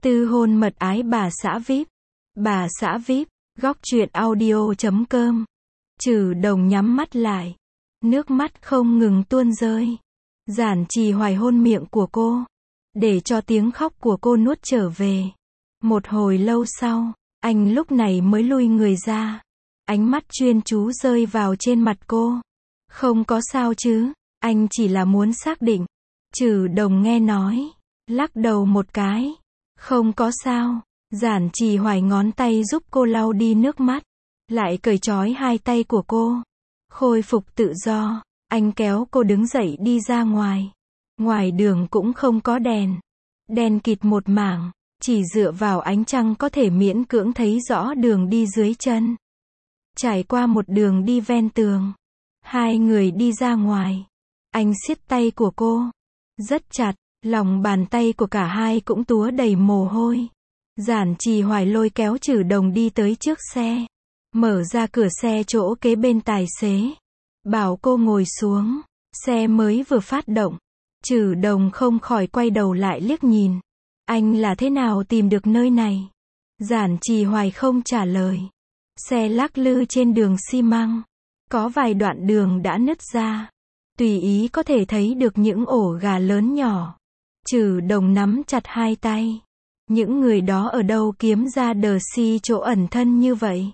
Tư hôn mật ái bà xã VIP. Bà xã VIP, góc truyện audio.com. Trừ Đồng nhắm mắt lại. Nước mắt không ngừng tuôn rơi. Giản Trì Hoài hôn miệng của cô, để cho tiếng khóc của cô nuốt trở về. Một hồi lâu sau, anh lúc này mới lui người ra. Ánh mắt chuyên chú rơi vào trên mặt cô. Không có sao chứ, anh chỉ là muốn xác định. Trừ Đồng nghe nói, lắc đầu một cái. Không có sao. Giản Trì Hoài ngón tay giúp cô lau đi nước mắt, lại cởi trói hai tay của cô. Khôi phục tự do, anh kéo cô đứng dậy đi ra ngoài. Ngoài đường cũng không có đèn. Đèn kịt một mảng, chỉ dựa vào ánh trăng có thể miễn cưỡng thấy rõ đường đi dưới chân. Trải qua một đường đi ven tường, hai người đi ra ngoài. Anh siết tay của cô rất chặt, lòng bàn tay của cả hai cũng túa đầy mồ hôi. Giản Trì Hoài lôi kéo Trừ Đồng đi tới trước xe, mở ra cửa xe chỗ kế bên tài xế, bảo cô ngồi xuống. Xe mới vừa phát động, Trừ Đồng không khỏi quay đầu lại liếc nhìn. Anh là thế nào tìm được nơi này? Giản Trì Hoài không trả lời. Xe lắc lư trên đường xi măng, có vài đoạn đường đã nứt ra, tùy ý có thể thấy được những ổ gà lớn nhỏ. Trừ Đồng nắm chặt hai tay. Những người đó ở đâu kiếm ra đờ si chỗ ẩn thân như vậy?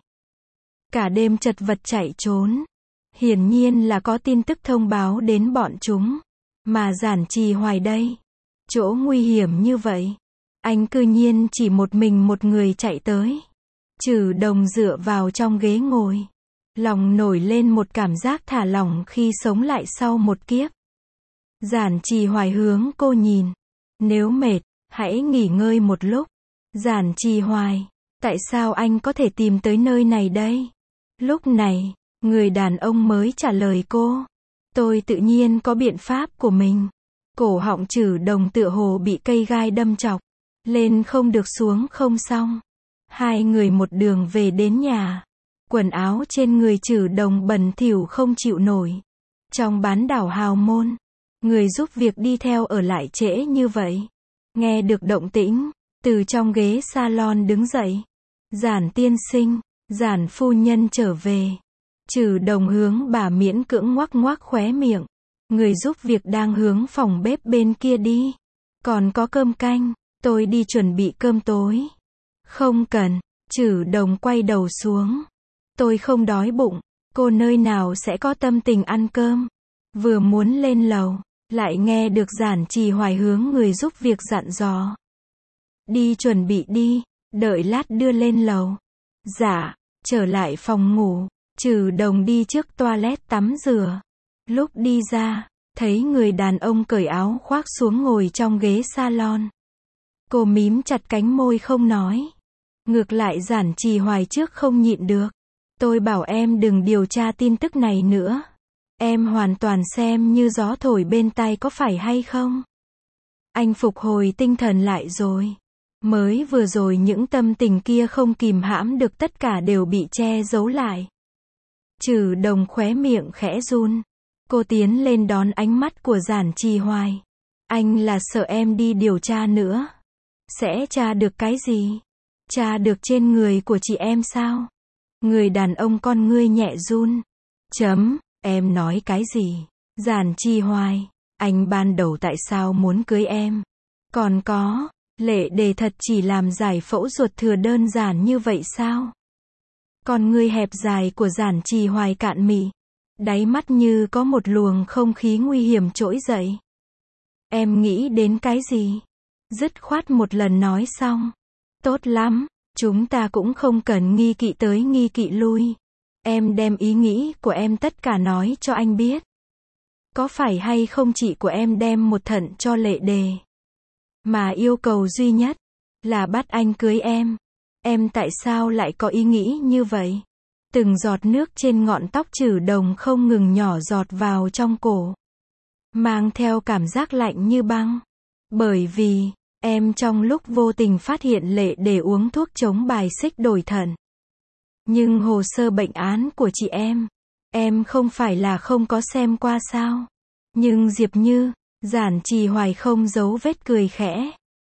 Cả đêm chật vật chạy trốn. Hiển nhiên là có tin tức thông báo đến bọn chúng. Mà Giản Trì Hoài đây, chỗ nguy hiểm như vậy, anh cư nhiên chỉ một mình một người chạy tới. Trừ Đồng dựa vào trong ghế ngồi, lòng nổi lên một cảm giác thả lỏng khi sống lại sau một kiếp. Giản Trì Hoài hướng cô nhìn. Nếu mệt, hãy nghỉ ngơi một lúc. Giản Trì Hoài, tại sao anh có thể tìm tới nơi này đây? Lúc này, người đàn ông mới trả lời cô. Tôi tự nhiên có biện pháp của mình. Cổ họng Trừ Đồng tựa hồ bị cây gai đâm chọc. Lên không được xuống không xong. Hai người một đường về đến nhà. Quần áo trên người Trừ Đồng bẩn thỉu không chịu nổi. Trong bán đảo Hào Môn, người giúp việc đi theo ở lại trễ như vậy. Nghe được động tĩnh, từ trong ghế salon đứng dậy. Giản tiên sinh, Giản phu nhân trở về. Trừ Đồng hướng bà miễn cưỡng ngoắc ngoắc khóe miệng. Người giúp việc đang hướng phòng bếp bên kia đi. Còn có cơm canh, tôi đi chuẩn bị cơm tối. Không cần. Trừ Đồng quay đầu xuống. Tôi không đói bụng. Cô nơi nào sẽ có tâm tình ăn cơm? Vừa muốn lên lầu, lại nghe được Giản Trì Hoài hướng người giúp việc dặn dò. Đi chuẩn bị đi, đợi lát đưa lên lầu. Dạ. Trở lại phòng ngủ, Trừ Đồng đi trước toilet tắm rửa. Lúc đi ra, thấy người đàn ông cởi áo khoác xuống ngồi trong ghế salon. Cô mím chặt cánh môi không nói. Ngược lại Giản Trì Hoài trước không nhịn được. Tôi bảo em đừng điều tra tin tức này nữa. Em hoàn toàn xem như gió thổi bên tai có phải hay không? Anh phục hồi tinh thần lại rồi. Mới vừa rồi những tâm tình kia không kìm hãm được tất cả đều bị che giấu lại. Trừ Đồng khóe miệng khẽ run. Cô tiến lên đón ánh mắt của Giản Trì Hoài. Anh là sợ em đi điều tra nữa. Sẽ tra được cái gì? Tra được trên người của chị em sao? Người đàn ông con ngươi nhẹ run. Em nói cái gì? Giản Trì Hoài, anh ban đầu tại sao muốn cưới em? Còn có, Lệ Đề thật chỉ làm giải phẫu ruột thừa đơn giản như vậy sao? Con ngươi hẹp dài của Giản Trì Hoài cạn mị. Đáy mắt như có một luồng không khí nguy hiểm trỗi dậy. Em nghĩ đến cái gì? Dứt khoát một lần nói xong. Tốt lắm, chúng ta cũng không cần nghi kỵ tới nghi kỵ lui. Em đem ý nghĩ của em tất cả nói cho anh biết. Có phải hay không chị của em đem một thận cho Lệ Đề, mà yêu cầu duy nhất là bắt anh cưới em. Em tại sao lại có ý nghĩ như vậy? Từng giọt nước trên ngọn tóc Trừ Đồng không ngừng nhỏ giọt vào trong cổ, mang theo cảm giác lạnh như băng. Bởi vì, em trong lúc vô tình phát hiện Lệ Đề uống thuốc chống bài xích đổi thận. Nhưng hồ sơ bệnh án của chị em không phải là không có xem qua sao? Nhưng Diệp Như, Giản Trì Hoài không giấu vết cười khẽ.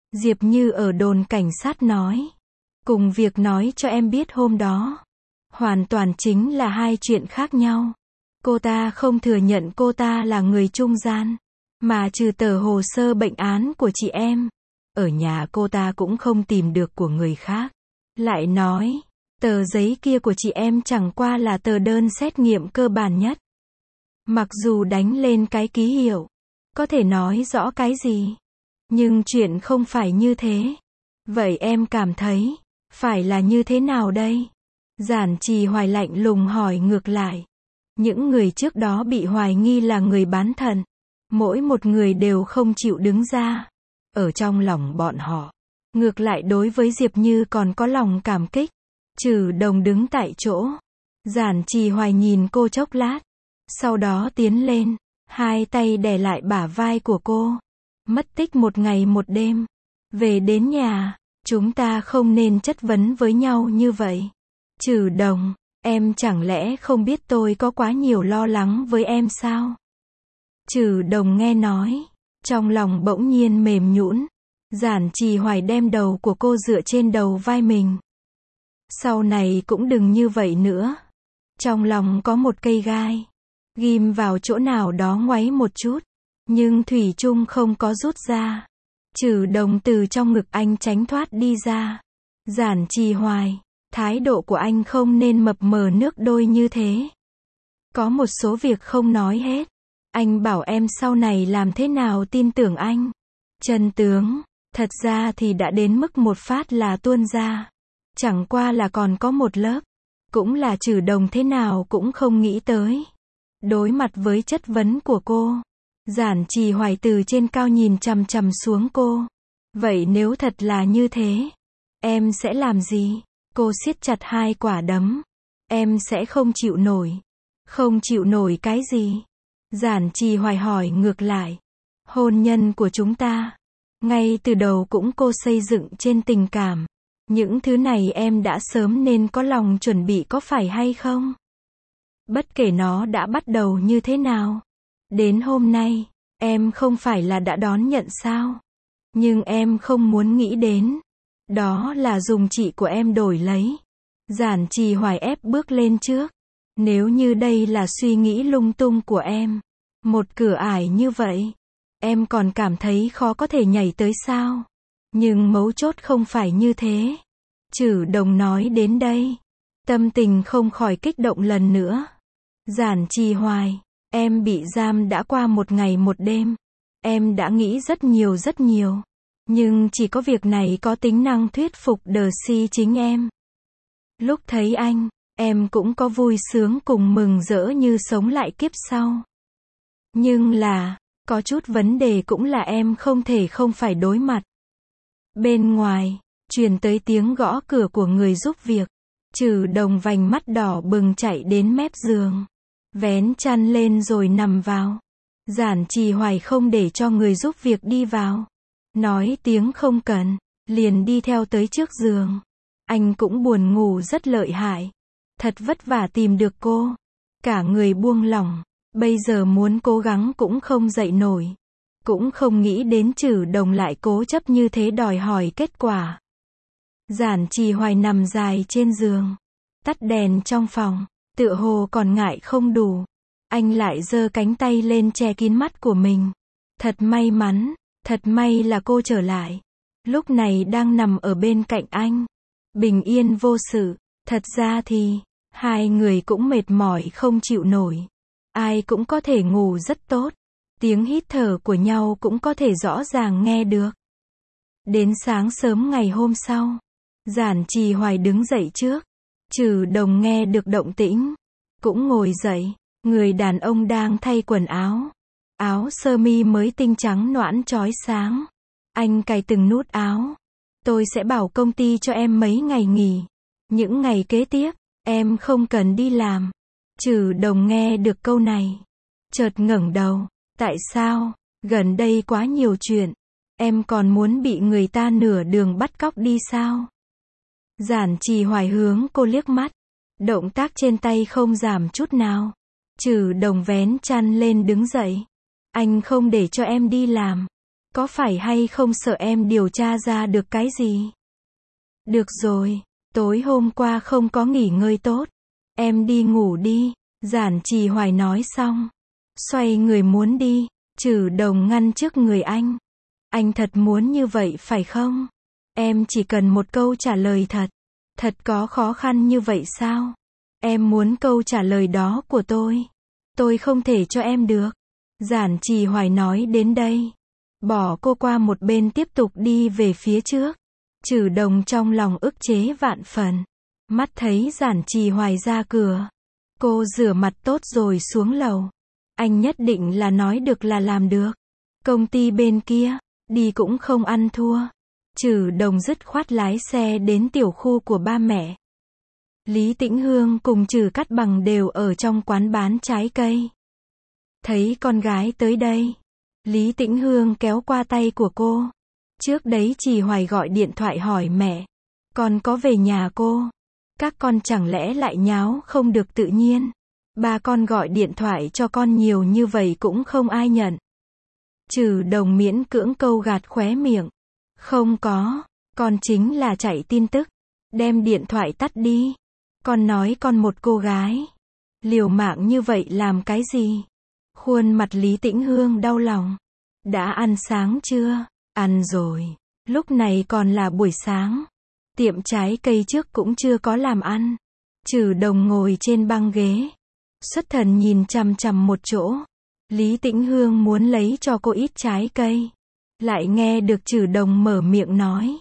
Diệp Như ở đồn cảnh sát nói. Cùng việc nói cho em biết hôm đó. Hoàn toàn chính là hai chuyện khác nhau. Cô ta không thừa nhận cô ta là người trung gian. Mà trừ tờ hồ sơ bệnh án của chị em, ở nhà cô ta cũng không tìm được của người khác. Lại nói, tờ giấy kia của chị em chẳng qua là tờ đơn xét nghiệm cơ bản nhất. Mặc dù đánh lên cái ký hiệu, có thể nói rõ cái gì. Nhưng chuyện không phải như thế. Vậy em cảm thấy, phải là như thế nào đây? Giản Trì Hoài lạnh lùng hỏi ngược lại. Những người trước đó bị hoài nghi là người bán thận. Mỗi một người đều không chịu đứng ra. Ở trong lòng bọn họ, ngược lại đối với Diệp Như còn có lòng cảm kích. Trừ Đồng đứng tại chỗ. Giản Trì Hoài nhìn cô chốc lát. Sau đó tiến lên, hai tay đè lại bả vai của cô. Mất tích một ngày một đêm. Về đến nhà, chúng ta không nên chất vấn với nhau như vậy. Trừ Đồng, em chẳng lẽ không biết tôi có quá nhiều lo lắng với em sao? Trừ Đồng nghe nói, trong lòng bỗng nhiên mềm nhũn. Giản Trì Hoài đem đầu của cô dựa trên đầu vai mình. Sau này cũng đừng như vậy nữa. Trong lòng có một cây gai, ghim vào chỗ nào đó ngoáy một chút, nhưng thủy chung không có rút ra. Trừ Đồng từ trong ngực anh tránh thoát đi ra. Giản Trì Hoài, thái độ của anh không nên mập mờ nước đôi như thế. Có một số việc không nói hết. Anh bảo em sau này làm thế nào tin tưởng anh. Chân tướng, thật ra thì đã đến mức một phát là tuôn ra. Chẳng qua là còn có một lớp. Cũng là Trừ Đồng thế nào cũng không nghĩ tới. Đối mặt với chất vấn của cô, Giản Trì Hoài từ trên cao nhìn chằm chằm xuống cô. Vậy nếu thật là như thế, em sẽ làm gì? Cô siết chặt hai quả đấm. Em sẽ không chịu nổi. Không chịu nổi cái gì? Giản Trì Hoài hỏi ngược lại. Hôn nhân của chúng ta, ngay từ đầu cũng cô xây dựng trên tình cảm. Những thứ này em đã sớm nên có lòng chuẩn bị có phải hay không? Bất kể nó đã bắt đầu như thế nào. Đến hôm nay, em không phải là đã đón nhận sao? Nhưng em không muốn nghĩ đến. Đó là dùng chị của em đổi lấy. Giản Trì Hoài ép bước lên trước. Nếu như đây là suy nghĩ lung tung của em, một cửa ải như vậy, em còn cảm thấy khó có thể nhảy tới sao? Nhưng mấu chốt không phải như thế. Trừ Đồng nói đến đây, tâm tình không khỏi kích động lần nữa. Giản Trì Hoài, em bị giam đã qua một ngày một đêm. Em đã nghĩ rất nhiều. Nhưng chỉ có việc này có tính năng thuyết phục Đờ-Si chính em. Lúc thấy anh, em cũng có vui sướng cùng mừng rỡ như sống lại kiếp sau. Nhưng là, có chút vấn đề cũng là em không thể không phải đối mặt. Bên ngoài, truyền tới tiếng gõ cửa của người giúp việc. Trừ Đồng vành mắt đỏ bừng chạy đến mép giường. Vén chăn lên rồi nằm vào. Giản Trì Hoài không để cho người giúp việc đi vào. Nói tiếng không cần, liền đi theo tới trước giường. Anh cũng buồn ngủ rất lợi hại. Thật vất vả tìm được cô. Cả người buông lỏng. Bây giờ muốn cố gắng cũng không dậy nổi. Cũng không nghĩ đến Trừ Đồng lại cố chấp như thế đòi hỏi kết quả. Giản Trì Hoài nằm dài trên giường. Tắt đèn trong phòng. Tựa hồ còn ngại không đủ. Anh lại giơ cánh tay lên che kín mắt của mình. Thật may mắn. Thật may là cô trở lại. Lúc này đang nằm ở bên cạnh anh. Bình yên vô sự. Thật ra thì, hai người cũng mệt mỏi không chịu nổi. Ai cũng có thể ngủ rất tốt. Tiếng hít thở của nhau cũng có thể rõ ràng nghe được. Đến sáng sớm ngày hôm sau, Giản Trì Hoài đứng dậy trước. Trừ Đồng nghe được động tĩnh, cũng ngồi dậy. Người đàn ông đang thay quần áo. Áo sơ mi mới tinh trắng nõn chói sáng. Anh cài từng nút áo. Tôi sẽ bảo công ty cho em mấy ngày nghỉ. Những ngày kế tiếp, em không cần đi làm. Trừ Đồng nghe được câu này, chợt ngẩng đầu. Tại sao? Gần đây quá nhiều chuyện. Em còn muốn bị người ta nửa đường bắt cóc đi sao? Giản Trì Hoài hướng cô liếc mắt. Động tác trên tay không giảm chút nào. Trừ Đồng vén chăn lên đứng dậy. Anh không để cho em đi làm. Có phải hay không sợ em điều tra ra được cái gì? Được rồi, tối hôm qua không có nghỉ ngơi tốt. Em đi ngủ đi, Giản Trì Hoài nói xong. Xoay người muốn đi, Trử Đồng ngăn trước người anh. Anh thật muốn như vậy phải không? Em chỉ cần một câu trả lời thật. Thật có khó khăn như vậy sao? Em muốn câu trả lời đó của tôi. Tôi không thể cho em được. Giản Trì Hoài nói đến đây. Bỏ cô qua một bên tiếp tục đi về phía trước. Trử Đồng trong lòng ức chế vạn phần. Mắt thấy Giản Trì Hoài ra cửa. Cô rửa mặt tốt rồi xuống lầu. Anh nhất định là nói được là làm được. Công ty bên kia, đi cũng không ăn thua. Trử Đồng dứt khoát lái xe đến tiểu khu của ba mẹ. Lý Tĩnh Hương cùng Trử Cát Bằng đều ở trong quán bán trái cây. Thấy con gái tới đây, Lý Tĩnh Hương kéo qua tay của cô. Trước đấy Trì Hoài gọi điện thoại hỏi mẹ, con có về nhà cô? Các con chẳng lẽ lại nháo không được tự nhiên? Ba con gọi điện thoại cho con nhiều như vậy cũng không ai nhận. Trử Đồng miễn cưỡng câu gạt khóe miệng. Không có, con chính là chạy tin tức. Đem điện thoại tắt đi. Con nói con một cô gái. Liều mạng như vậy làm cái gì? Khuôn mặt Lý Tĩnh Hương đau lòng. Đã ăn sáng chưa? Ăn rồi. Lúc này còn là buổi sáng. Tiệm trái cây trước cũng chưa có làm ăn. Trử Đồng ngồi trên băng ghế. Xuất thần nhìn chằm chằm một chỗ. Lý Tĩnh Hương muốn lấy cho cô ít trái cây. Lại nghe được Trử Đồng mở miệng nói.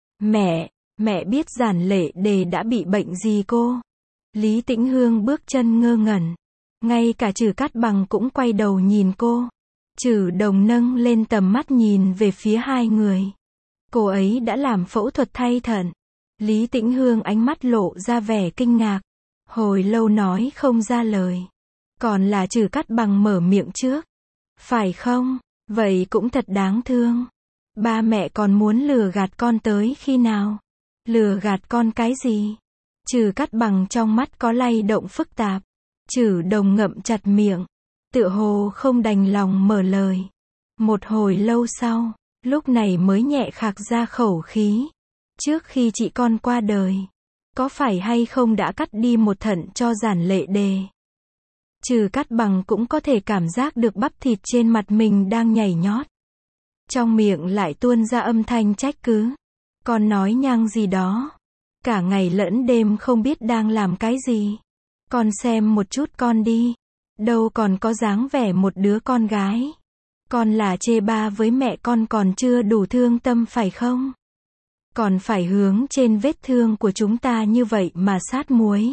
Mẹ biết Giản Lệ Đề đã bị bệnh gì cô? Lý Tĩnh Hương bước chân ngơ ngẩn. Ngay cả Trử Cát Bằng cũng quay đầu nhìn cô. Trử Đồng nâng lên tầm mắt nhìn về phía hai người. Cô ấy đã làm phẫu thuật thay thận. Lý Tĩnh Hương ánh mắt lộ ra vẻ kinh ngạc. Hồi lâu nói không ra lời. Còn là Trử Cát Bằng mở miệng trước. Phải không? Vậy cũng thật đáng thương. Ba mẹ còn muốn lừa gạt con tới khi nào? Lừa gạt con cái gì? Trử Cát Bằng trong mắt có lay động phức tạp. Trử Đồng ngậm chặt miệng. Tựa hồ không đành lòng mở lời. Một hồi lâu sau, lúc này mới nhẹ khạc ra khẩu khí. Trước khi chị con qua đời, có phải hay không đã cắt đi một thận cho Giản Lệ Đề? Trử Cát Bằng cũng có thể cảm giác được bắp thịt trên mặt mình đang nhảy nhót. Trong miệng lại tuôn ra âm thanh trách cứ. Con nói nhăng gì đó. Cả ngày lẫn đêm không biết đang làm cái gì. Con xem một chút con đi. Đâu còn có dáng vẻ một đứa con gái. Con là chê ba với mẹ con còn chưa đủ thương tâm phải không? Còn phải hướng trên vết thương của chúng ta như vậy mà sát muối.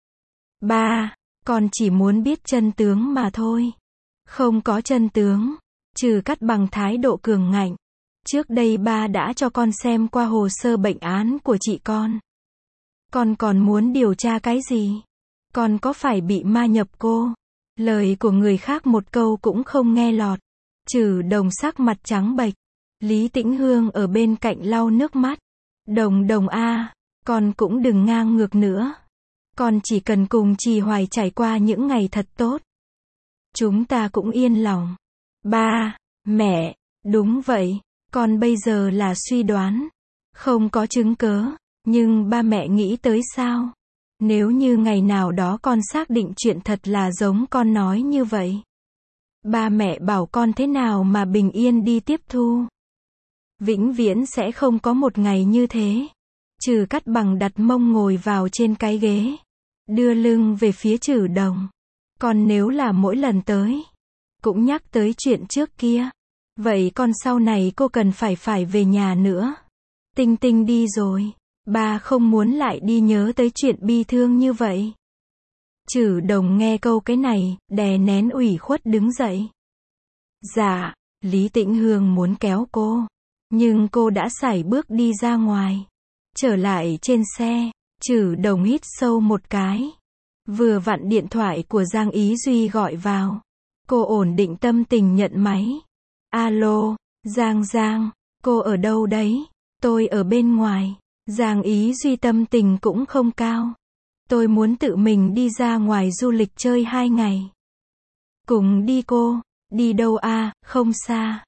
Ba, con chỉ muốn biết chân tướng mà thôi. Không có chân tướng. Trừ Cát Bằng thái độ cường ngạnh. Trước đây ba đã cho con xem qua hồ sơ bệnh án của chị con. Con còn muốn điều tra cái gì? Con có phải bị ma nhập cô? Lời của người khác một câu cũng không nghe lọt. Trừ Đồng sắc mặt trắng bệch. Lý Tĩnh Hương ở bên cạnh lau nước mắt. Đồng a, con cũng đừng ngang ngược nữa. Con chỉ cần cùng Trì Hoài trải qua những ngày thật tốt. Chúng ta cũng yên lòng. Ba, mẹ, đúng vậy, con bây giờ là suy đoán. Không có chứng cớ, nhưng ba mẹ nghĩ tới sao? Nếu như ngày nào đó con xác định chuyện thật là giống con nói như vậy. Ba mẹ bảo con thế nào mà bình yên đi tiếp thu? Vĩnh viễn sẽ không có một ngày như thế. Trừ Cát Bằng đặt mông ngồi vào trên cái ghế. Đưa lưng về phía Trừ Đồng. Còn nếu là mỗi lần tới, cũng nhắc tới chuyện trước kia. Vậy con sau này cô cần phải về nhà nữa. Tinh Tinh đi rồi. Ba không muốn lại đi nhớ tới chuyện bi thương như vậy. Trừ Đồng nghe câu cái này, đè nén ủy khuất đứng dậy. Dạ, Lý Tĩnh Hương muốn kéo cô. Nhưng cô đã sải bước đi ra ngoài. Trở lại trên xe, Trừ Đồng hít sâu một cái. Vừa vặn điện thoại của Giang Ý Duy gọi vào. Cô ổn định tâm tình nhận máy. Alo, Giang, cô ở đâu đấy? Tôi ở bên ngoài. Giang Ý Duy tâm tình cũng không cao. Tôi muốn tự mình đi ra ngoài du lịch chơi 2 ngày. Cùng đi cô. Đi đâu à, không xa.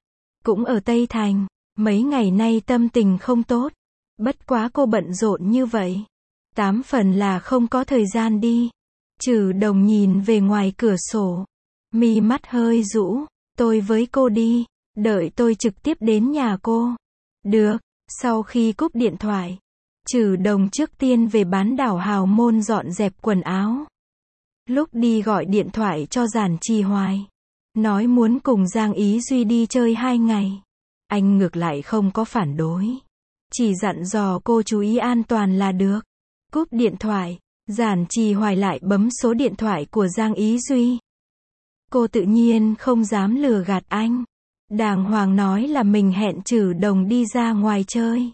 cũng ở Tây Thành. Mấy ngày nay tâm tình không tốt. Bất quá cô bận rộn như vậy. 8 phần là không có thời gian đi. Trừ Đồng nhìn về ngoài cửa sổ. Mi mắt hơi rũ. Tôi với cô đi. Đợi tôi trực tiếp đến nhà cô. Được. Sau khi cúp điện thoại, Trừ Đồng trước tiên về bán đảo Hào Môn dọn dẹp quần áo. Lúc đi gọi điện thoại cho Giản Trì Hoài. Nói muốn cùng Giang Ý Duy đi chơi 2 ngày. Anh ngược lại không có phản đối. Chỉ dặn dò cô chú ý an toàn là được. Cúp điện thoại, Giản Trì Hoài lại bấm số điện thoại của Giang Ý Duy. Cô tự nhiên không dám lừa gạt anh. Đàng hoàng nói là mình hẹn Trừ Đồng đi ra ngoài chơi.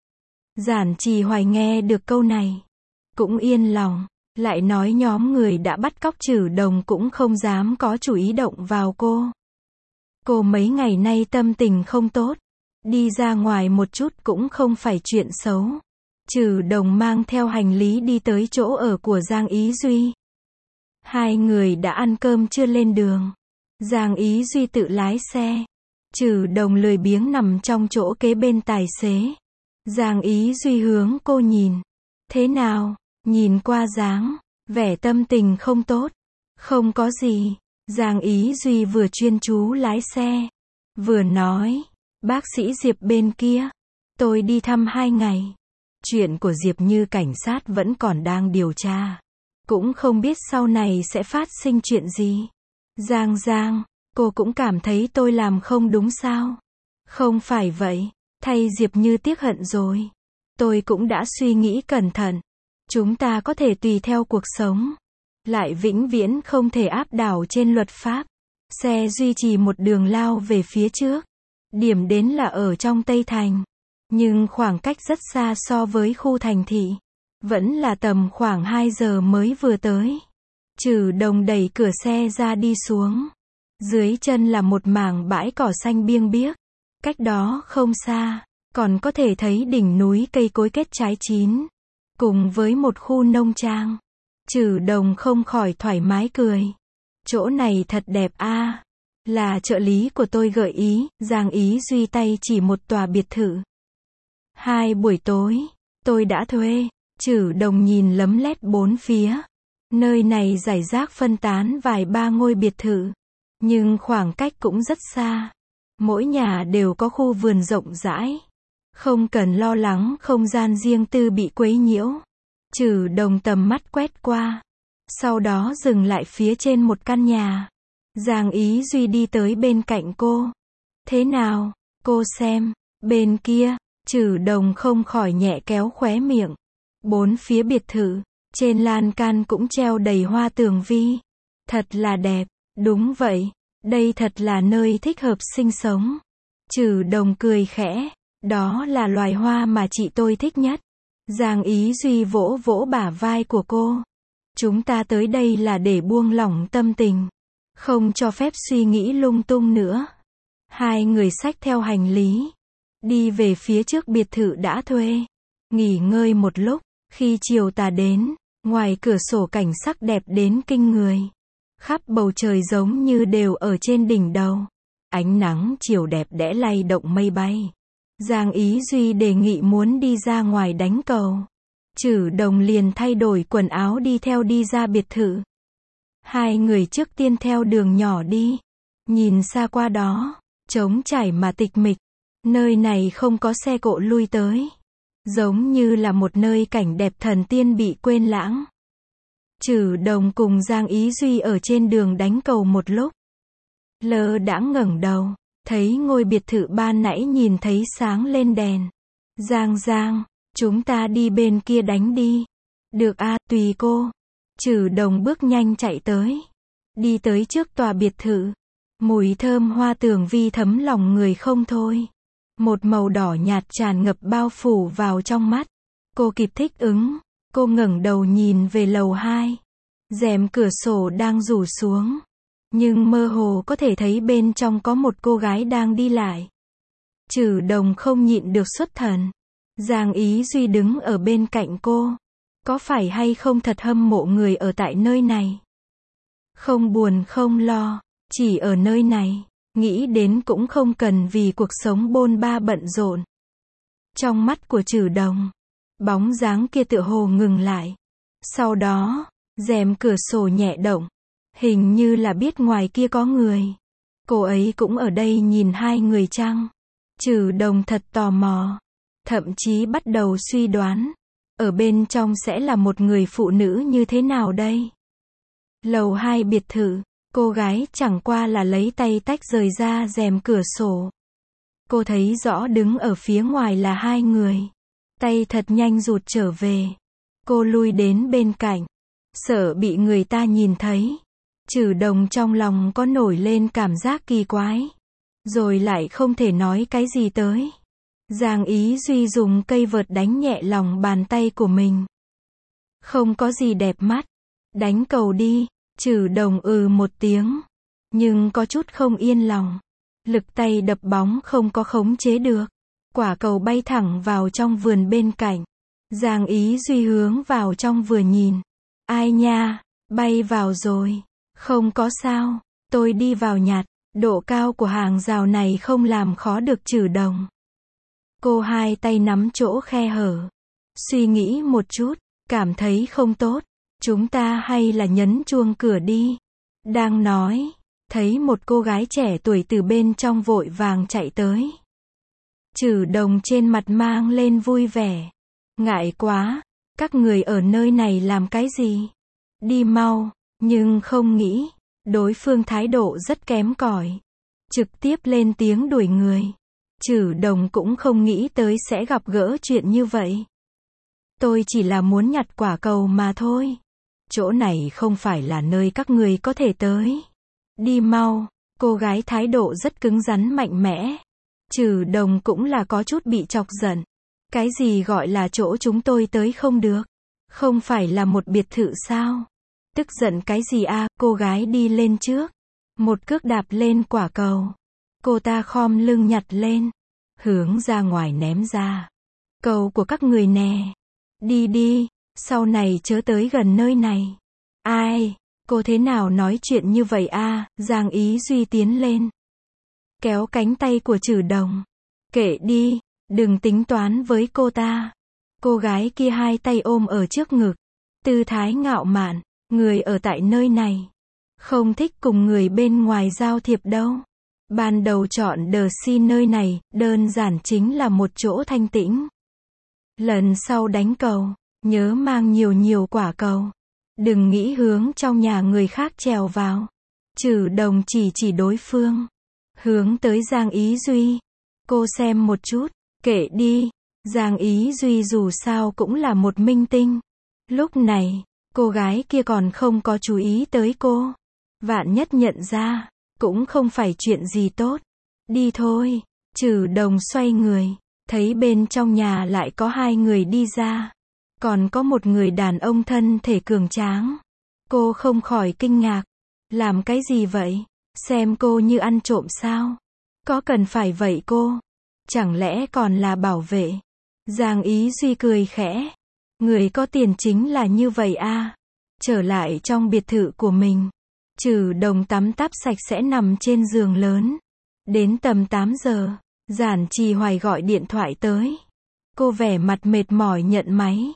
Giản Trì Hoài nghe được câu này, cũng yên lòng. Lại nói nhóm người đã bắt cóc Trừ Đồng cũng không dám có chủ ý động vào cô. Cô mấy ngày nay tâm tình không tốt. Đi ra ngoài một chút cũng không phải chuyện xấu. Trừ Đồng mang theo hành lý đi tới chỗ ở của Giang Ý Duy. Hai người đã ăn cơm trưa lên đường. Giang Ý Duy tự lái xe. Trừ Đồng lười biếng nằm trong chỗ kế bên tài xế. Giang Ý Duy hướng cô nhìn. Thế nào? Nhìn qua dáng, vẻ tâm tình không tốt. Không có gì. Giang Ý Duy vừa chuyên chú lái xe, vừa nói, bác sĩ Diệp bên kia, tôi đi thăm 2 ngày. Chuyện của Diệp Như cảnh sát vẫn còn đang điều tra. Cũng không biết sau này sẽ phát sinh chuyện gì. Giang, cô cũng cảm thấy tôi làm không đúng sao? Không phải vậy, thay Diệp Như tiếc hận rồi. Tôi cũng đã suy nghĩ cẩn thận. Chúng ta có thể tùy theo cuộc sống, lại vĩnh viễn không thể áp đảo trên luật pháp. Xe duy trì một đường lao về phía trước. Điểm đến là ở trong Tây Thành. Nhưng khoảng cách rất xa so với khu thành thị. Vẫn là tầm khoảng 2 giờ mới vừa tới. Trừ Đồng đẩy cửa xe ra đi xuống. Dưới chân là một mảng bãi cỏ xanh biêng biếc. Cách đó không xa, còn có thể thấy đỉnh núi cây cối kết trái chín. Cùng với một khu nông trang. Trừ Đồng không khỏi thoải mái cười. Chỗ này thật đẹp a. Là trợ lý của tôi gợi ý. Giang Ý Duy tay chỉ một tòa biệt thự. 2 buổi tối, tôi đã thuê. Trừ Đồng nhìn lấm lét bốn phía. Nơi này rải rác phân tán vài ba ngôi biệt thự. Nhưng khoảng cách cũng rất xa. Mỗi nhà đều có khu vườn rộng rãi. Không cần lo lắng không gian riêng tư bị quấy nhiễu. Trừ Đồng tầm mắt quét qua. Sau đó dừng lại phía trên một căn nhà. Giang Ý Duy đi tới bên cạnh cô. Thế nào? Cô xem. Bên kia. Trừ Đồng không khỏi nhẹ kéo khóe miệng. 4 phía biệt thự. Trên lan can cũng treo đầy hoa tường vi. Thật là đẹp. Đúng vậy. Đây thật là nơi thích hợp sinh sống. Trừ Đồng cười khẽ. Đó là loài hoa mà chị tôi thích nhất. Giang Ý Duy vỗ vỗ bả vai của cô. Chúng ta tới đây là để buông lỏng tâm tình. Không cho phép suy nghĩ lung tung nữa. Hai người xách theo hành lý. Đi về phía trước biệt thự đã thuê. Nghỉ ngơi một lúc. Khi chiều tà đến, ngoài cửa sổ cảnh sắc đẹp đến kinh người. Khắp bầu trời giống như đều ở trên đỉnh đầu. Ánh nắng chiều đẹp đẽ lay động mây bay. Giang Ý Duy đề nghị muốn đi ra ngoài đánh cầu. Trừ Đồng liền thay đổi quần áo đi ra biệt thự. Hai người trước tiên theo đường nhỏ đi. Nhìn xa qua đó, trống trải mà tịch mịch. Nơi này không có xe cộ lui tới. Giống như là một nơi cảnh đẹp thần tiên bị quên lãng. Trừ Đồng cùng Giang Ý Duy ở trên đường đánh cầu một lúc. Lơ đãng ngẩng đầu, thấy ngôi biệt thự ban nãy nhìn thấy sáng lên đèn. Giang, chúng ta đi bên kia đánh đi. Được a, tùy cô. Trừ Đồng bước nhanh chạy tới. Đi tới trước tòa biệt thự. Mùi thơm hoa tường vi thấm lòng người không thôi. Một màu đỏ nhạt tràn ngập bao phủ vào trong mắt. Cô kịp thích ứng. Cô ngẩng đầu nhìn về lầu 2. Rèm cửa sổ đang rủ xuống. Nhưng mơ hồ có thể thấy bên trong có một cô gái đang đi lại. Trừ Đồng không nhịn được xuất thần. Giang Ý Duy đứng ở bên cạnh cô. Có phải hay không thật hâm mộ người ở tại nơi này? Không buồn không lo, chỉ ở nơi này. nghĩ đến cũng không cần vì cuộc sống bôn ba bận rộn. Trong mắt của Trử Đồng, bóng dáng kia tựa hồ ngừng lại. Sau đó, rèm cửa sổ nhẹ động, hình như là biết ngoài kia có người. Cô ấy cũng ở đây nhìn hai người chăng? Trử Đồng thật tò mò, thậm chí bắt đầu suy đoán, ở bên trong sẽ là một người phụ nữ như thế nào đây? Lầu 2 biệt thự, cô gái chẳng qua là lấy tay tách rời ra rèm cửa sổ. Cô thấy rõ đứng ở phía ngoài là hai người. Tay thật nhanh rụt trở về. Cô lui đến bên cạnh, sợ bị người ta nhìn thấy. Trử Đồng trong lòng có nổi lên cảm giác kỳ quái, rồi lại không thể nói cái gì tới. Giang Ý Duy dùng cây vợt đánh nhẹ lòng bàn tay của mình. Không có gì đẹp mắt. Đánh cầu đi. Trử Đồng một tiếng, nhưng có chút không yên lòng. Lực tay đập bóng không có khống chế được. Quả cầu bay thẳng vào trong vườn bên cạnh. Giang Ý Duy hướng vào trong vườn nhìn. Ai nha, bay vào rồi. Không có sao, tôi đi vào nhặt. Độ cao của hàng rào này không làm khó được Trử Đồng. Cô hai tay nắm chỗ khe hở. Suy nghĩ một chút, cảm thấy không tốt. Chúng ta hay là nhấn chuông cửa đi. Đang nói, thấy một cô gái trẻ tuổi từ bên trong vội vàng chạy tới. Trử Đồng trên mặt mang lên vui vẻ. Ngại quá, các người ở nơi này làm cái gì? Đi mau, nhưng không nghĩ, đối phương thái độ rất kém cỏi. Trực tiếp lên tiếng đuổi người. Trử Đồng cũng không nghĩ tới sẽ gặp gỡ chuyện như vậy. Tôi chỉ là muốn nhặt quả cầu mà thôi. Chỗ này không phải là nơi các người có thể tới. Đi mau, cô gái thái độ rất cứng rắn mạnh mẽ. Trử Đồng cũng là có chút bị chọc giận. Cái gì gọi là chỗ chúng tôi tới không được? Không phải là một biệt thự sao? Tức giận cái gì a? Cô gái đi lên trước. Một cước đạp lên quả cầu. Cô ta khom lưng nhặt lên. Hướng ra ngoài ném ra. Cầu của các người nè. Đi đi, sau này chớ tới gần nơi này. Ai? Cô thế nào nói chuyện như vậy a? Giang Ý Duy tiến lên. Kéo cánh tay của Trử Đồng. Kệ đi, đừng tính toán với cô ta. Cô gái kia hai tay ôm ở trước ngực. Tư thái ngạo mạn, người ở tại nơi này. Không thích cùng người bên ngoài giao thiệp đâu. Ban đầu chọn The Sea nơi này, đơn giản chính là một chỗ thanh tĩnh. Lần sau đánh cầu, nhớ mang nhiều quả cầu. Đừng nghĩ hướng trong nhà người khác trèo vào. Trử Đồng chỉ đối phương. Hướng tới Giang Ý Duy. Cô xem một chút, kệ đi. Giang Ý Duy dù sao cũng là một minh tinh. Lúc này, cô gái kia còn không có chú ý tới cô. Vạn nhất nhận ra, cũng không phải chuyện gì tốt. Đi thôi. Trử Đồng xoay người, thấy bên trong nhà lại có hai người đi ra. Còn có một người đàn ông thân thể cường tráng. Cô không khỏi kinh ngạc. Làm cái gì vậy? Xem cô như ăn trộm sao? Có cần phải vậy cô? Chẳng lẽ còn là bảo vệ? Giang Ý Duy cười khẽ. Người có tiền chính là như vậy a. Trở lại trong biệt thự của mình. Trử Đồng tắm táp sạch sẽ nằm trên giường lớn. Đến tầm 8 giờ, Giản Trì Hoài gọi điện thoại tới. Cô vẻ mặt mệt mỏi nhận máy.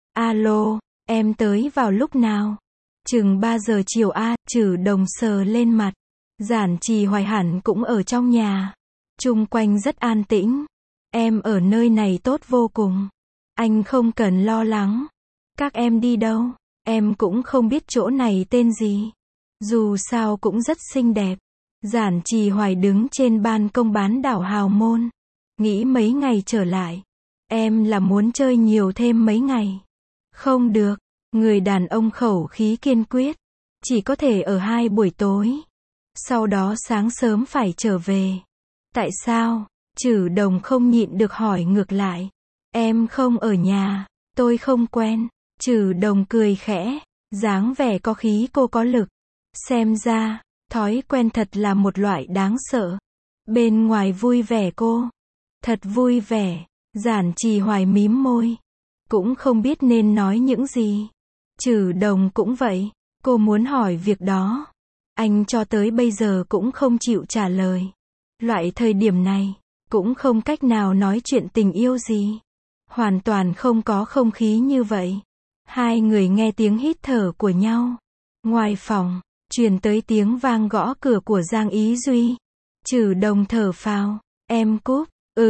Alo, em tới vào lúc nào? Chừng 3 giờ chiều a. Trử Đồng sờ lên mặt. Giản Trì Hoài hẳn cũng ở trong nhà. Chung quanh rất an tĩnh. Em ở nơi này tốt vô cùng. Anh không cần lo lắng. Các em đi đâu? Em cũng không biết chỗ này tên gì. Dù sao cũng rất xinh đẹp. Giản Trì Hoài đứng trên ban công bán đảo Hào Môn. Nghĩ mấy ngày trở lại. Em là muốn chơi nhiều thêm mấy ngày. Không được. Người đàn ông khẩu khí kiên quyết. Chỉ có thể ở 2 buổi tối. Sau đó sáng sớm phải trở về. Tại sao? Trử Đồng không nhịn được hỏi ngược lại. Em không ở nhà. Tôi không quen. Trử Đồng cười khẽ. Dáng vẻ có khí cô có lực. Xem ra, thói quen thật là một loại đáng sợ. Bên ngoài vui vẻ cô. Thật vui vẻ. Giản Trì Hoài mím môi. Cũng không biết nên nói những gì. Trử Đồng cũng vậy. Cô muốn hỏi việc đó. Anh cho tới bây giờ cũng không chịu trả lời. Loại thời điểm này, cũng không cách nào nói chuyện tình yêu gì. Hoàn toàn không có không khí như vậy. Hai người nghe tiếng hít thở của nhau. Ngoài phòng, truyền tới tiếng vang gõ cửa của Giang Ý Duy. Trừ Đồng thở phào, em cúp,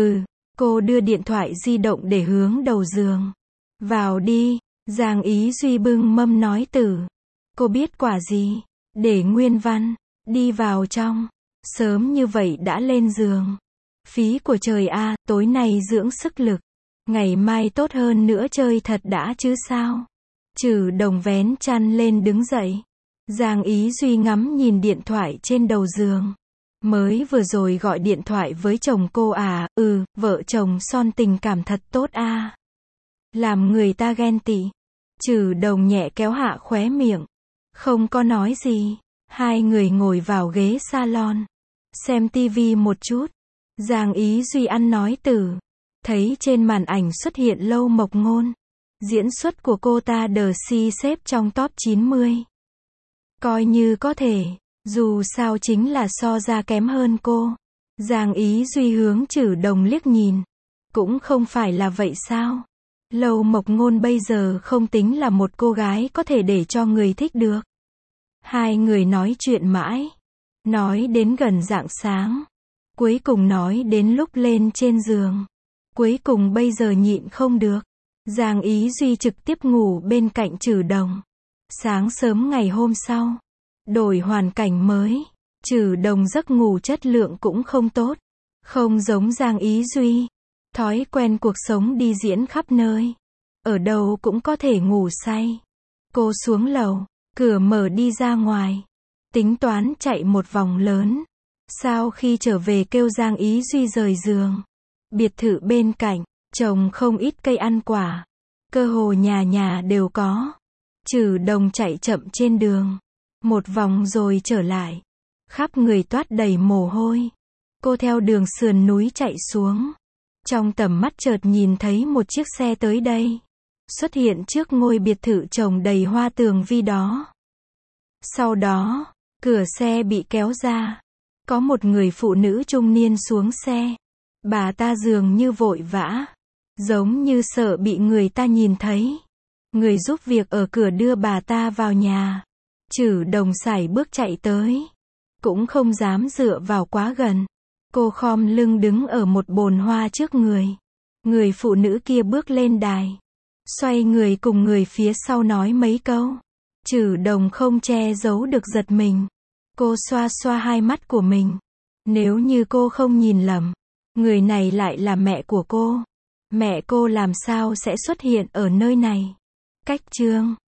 cô đưa điện thoại di động để hướng đầu giường. Vào đi, Giang Ý Duy bưng mâm nói từ. Cô biết quả gì? Để Nguyên Văn, đi vào trong. Sớm như vậy đã lên giường. Phí của trời a, tối nay dưỡng sức lực. Ngày mai tốt hơn nữa chơi thật đã chứ sao? Trừ Đồng vén chăn lên đứng dậy. Giang Ý Duy ngắm nhìn điện thoại trên đầu giường. Mới vừa rồi gọi điện thoại với chồng cô à, vợ chồng son tình cảm thật tốt a. Làm người ta ghen tị. Trừ Đồng nhẹ kéo hạ khóe miệng. Không có nói gì. Hai người ngồi vào ghế salon. Xem tivi một chút. Giang Ý Duy ăn nói từ. Thấy trên màn ảnh xuất hiện Lâu Mộc Ngôn. Diễn xuất của cô ta đờ si xếp trong top 90. Coi như có thể. Dù sao chính là so ra kém hơn cô. Giang Ý Duy hướng Trừ Đồng liếc nhìn. Cũng không phải là vậy sao? Lâu Mộc Ngôn bây giờ không tính là một cô gái có thể để cho người thích được. Hai người nói chuyện mãi. Nói đến gần rạng sáng. Cuối cùng nói đến lúc lên trên giường. Cuối cùng bây giờ nhịn không được. Giang Ý Duy trực tiếp ngủ bên cạnh Trừ Đồng. Sáng sớm ngày hôm sau. Đổi hoàn cảnh mới. Trừ Đồng giấc ngủ chất lượng cũng không tốt. Không giống Giang Ý Duy. Thói quen cuộc sống đi diễn khắp nơi. Ở đâu cũng có thể ngủ say. Cô xuống lầu. Cửa mở đi ra ngoài. Tính toán chạy một vòng lớn. Sau khi trở về kêu Giang Ý Duy rời giường. Biệt thự bên cạnh, trồng không ít cây ăn quả. Cơ hồ nhà nhà đều có. Trừ Đồng chạy chậm trên đường. Một vòng rồi trở lại. Khắp người toát đầy mồ hôi. Cô theo đường sườn núi chạy xuống. Trong tầm mắt chợt nhìn thấy một chiếc xe tới đây. Xuất hiện trước ngôi biệt thự trồng đầy hoa tường vi đó. Sau đó, cửa xe bị kéo ra. Có một người phụ nữ trung niên xuống xe. Bà ta dường như vội vã. Giống như sợ bị người ta nhìn thấy. Người giúp việc ở cửa đưa bà ta vào nhà. Trừ Đồng sải bước chạy tới. Cũng không dám dựa vào quá gần. Cô khom lưng đứng ở một bồn hoa trước người. Người phụ nữ kia bước lên đài. Xoay người cùng người phía sau nói mấy câu. Trừ Đồng không che giấu được giật mình. Cô xoa xoa hai mắt của mình. Nếu như cô không nhìn lầm, người này lại là mẹ của cô. Mẹ cô làm sao sẽ xuất hiện ở nơi này? Cách chương